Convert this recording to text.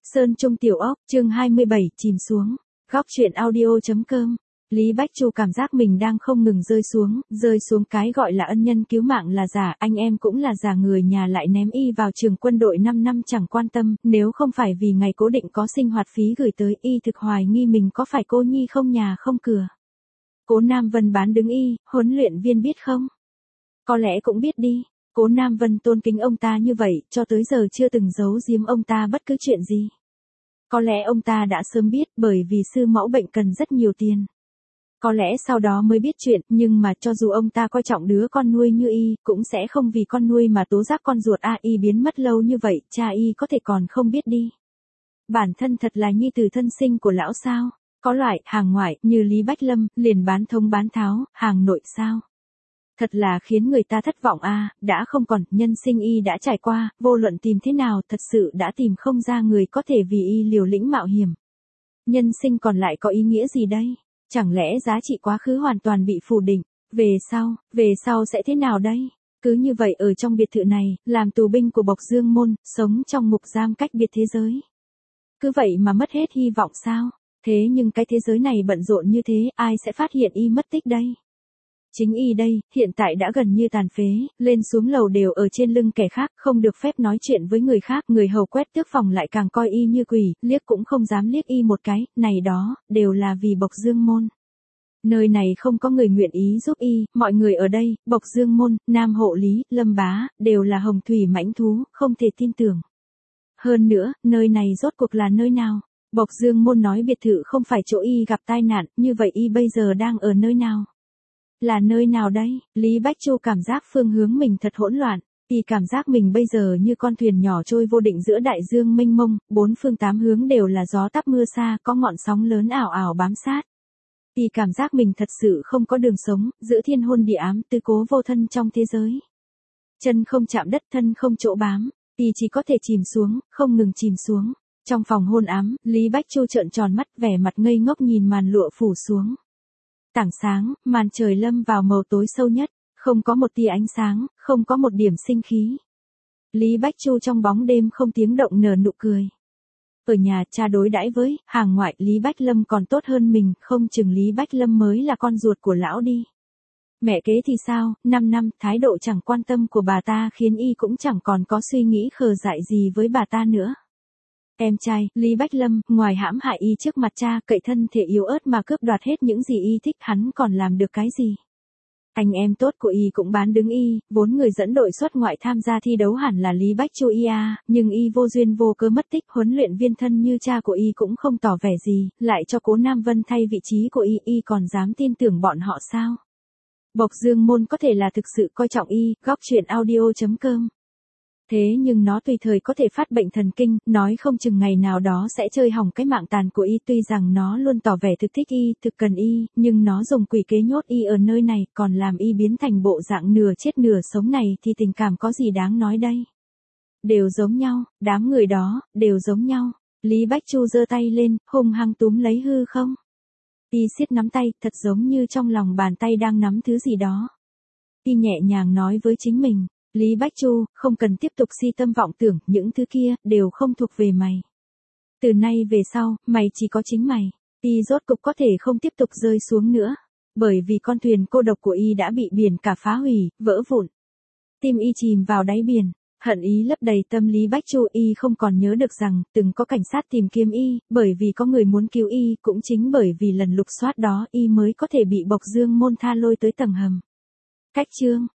Sơn Trung Tiểu Ốc, chương 27, chìm xuống. Góc truyện audio.com. Lý Bách Chu cảm giác mình đang không ngừng rơi xuống cái gọi là ân nhân cứu mạng là giả, anh em cũng là giả, người nhà lại ném y vào trường quân đội 5 năm chẳng quan tâm, nếu không phải vì ngày cố định có sinh hoạt phí gửi tới, y thực hoài nghi mình có phải cô nhi không nhà không cửa. Cố Nam Vân bán đứng y, huấn luyện viên biết không? Có lẽ cũng biết đi. Cố Nam Vân tôn kính ông ta như vậy, cho tới giờ chưa từng giấu giếm ông ta bất cứ chuyện gì. Có lẽ ông ta đã sớm biết, bởi vì sư mẫu bệnh cần rất nhiều tiền. Có lẽ sau đó mới biết chuyện, nhưng mà cho dù ông ta coi trọng đứa con nuôi như y, cũng sẽ không vì con nuôi mà tố giác con ruột y biến mất lâu như vậy, cha y có thể còn không biết đi. Bản thân thật là nhi tử thân sinh của lão sao? Có loại hàng ngoại như Lý Bách Lâm, liền bán thông bán tháo, hàng nội sao? Thật là khiến người ta thất vọng đã không còn, nhân sinh y đã trải qua, vô luận tìm thế nào thật sự đã tìm không ra người có thể vì y liều lĩnh mạo hiểm. Nhân sinh còn lại có ý nghĩa gì đây? Chẳng lẽ giá trị quá khứ hoàn toàn bị phủ định? Về sau sẽ thế nào đây? Cứ như vậy ở trong biệt thự này, làm tù binh của Bộc Dương Môn, sống trong ngục giam cách biệt thế giới. Cứ vậy mà mất hết hy vọng sao? Thế nhưng cái thế giới này bận rộn như thế, ai sẽ phát hiện y mất tích đây? Chính y đây, hiện tại đã gần như tàn phế, lên xuống lầu đều ở trên lưng kẻ khác, không được phép nói chuyện với người khác, người hầu quét tước phòng lại càng coi y như quỷ, liếc cũng không dám liếc y một cái, này đó, đều là vì Bộc Dương Môn. Nơi này không có người nguyện ý giúp y, mọi người ở đây, Bộc Dương Môn, Nam Hộ Lý, Lâm Bá, đều là hồng thủy mãnh thú, không thể tin tưởng. Hơn nữa, nơi này rốt cuộc là nơi nào? Bộc Dương Môn nói biệt thự không phải chỗ y gặp tai nạn, như vậy y bây giờ đang ở nơi nào? Là nơi nào đây? Lý Bách Chu cảm giác phương hướng mình thật hỗn loạn, y cảm giác mình bây giờ như con thuyền nhỏ trôi vô định giữa đại dương mênh mông, bốn phương tám hướng đều là gió táp mưa xa, có ngọn sóng lớn ảo ảo bám sát. Y cảm giác mình thật sự không có đường sống, giữa thiên hôn địa ám, tư cố vô thân trong thế giới. Chân không chạm đất, thân không chỗ bám, y chỉ có thể chìm xuống, không ngừng chìm xuống. Trong phòng hôn ám, Lý Bách Chu trợn tròn mắt, vẻ mặt ngây ngốc nhìn màn lụa phủ xuống. Tảng sáng, màn trời lâm vào màu tối sâu nhất, không có một tia ánh sáng, không có một điểm sinh khí. Lý Bách Chu trong bóng đêm không tiếng động nở nụ cười. Ở nhà cha đối đãi với hàng ngoại Lý Bách Lâm còn tốt hơn mình, không chừng Lý Bách Lâm mới là con ruột của lão đi. Mẹ kế thì sao, 5 năm, thái độ chẳng quan tâm của bà ta khiến y cũng chẳng còn có suy nghĩ khờ dại gì với bà ta nữa. Em trai, Lý Bách Lâm, ngoài hãm hại y trước mặt cha, cậy thân thể yếu ớt mà cướp đoạt hết những gì y thích, hắn còn làm được cái gì? Anh em tốt của y cũng bán đứng y, vốn người dẫn đội xuất ngoại tham gia thi đấu hẳn là Lý Bách Chu nhưng y vô duyên vô cớ mất tích, huấn luyện viên thân như cha của y cũng không tỏ vẻ gì, lại cho Cố Nam Vân thay vị trí của y còn dám tin tưởng bọn họ sao? Bộc Dương Môn có thể là thực sự coi trọng y, góc truyện audio.com. Thế nhưng nó tùy thời có thể phát bệnh thần kinh, nói không chừng ngày nào đó sẽ chơi hỏng cái mạng tàn của y, tuy rằng nó luôn tỏ vẻ thực thích y, thực cần y, nhưng nó dùng quỷ kế nhốt y ở nơi này, còn làm y biến thành bộ dạng nửa chết nửa sống này thì tình cảm có gì đáng nói đây. Đều giống nhau, đám người đó, đều giống nhau. Lý Bách Chu giơ tay lên, hung hăng túm lấy hư không. Y siết nắm tay, thật giống như trong lòng bàn tay đang nắm thứ gì đó. Y nhẹ nhàng nói với chính mình. Lý Bách Chu, không cần tiếp tục si tâm vọng tưởng, những thứ kia, đều không thuộc về mày. Từ nay về sau, mày chỉ có chính mày. Y rốt cục có thể không tiếp tục rơi xuống nữa. Bởi vì con thuyền cô độc của y đã bị biển cả phá hủy, vỡ vụn. Tim y chìm vào đáy biển, hận ý lấp đầy tâm Lý Bách Chu, y không còn nhớ được rằng, từng có cảnh sát tìm kiếm y, bởi vì có người muốn cứu y, cũng chính bởi vì lần lục soát đó y mới có thể bị Bộc Dương Môn tha lôi tới tầng hầm. Cách chương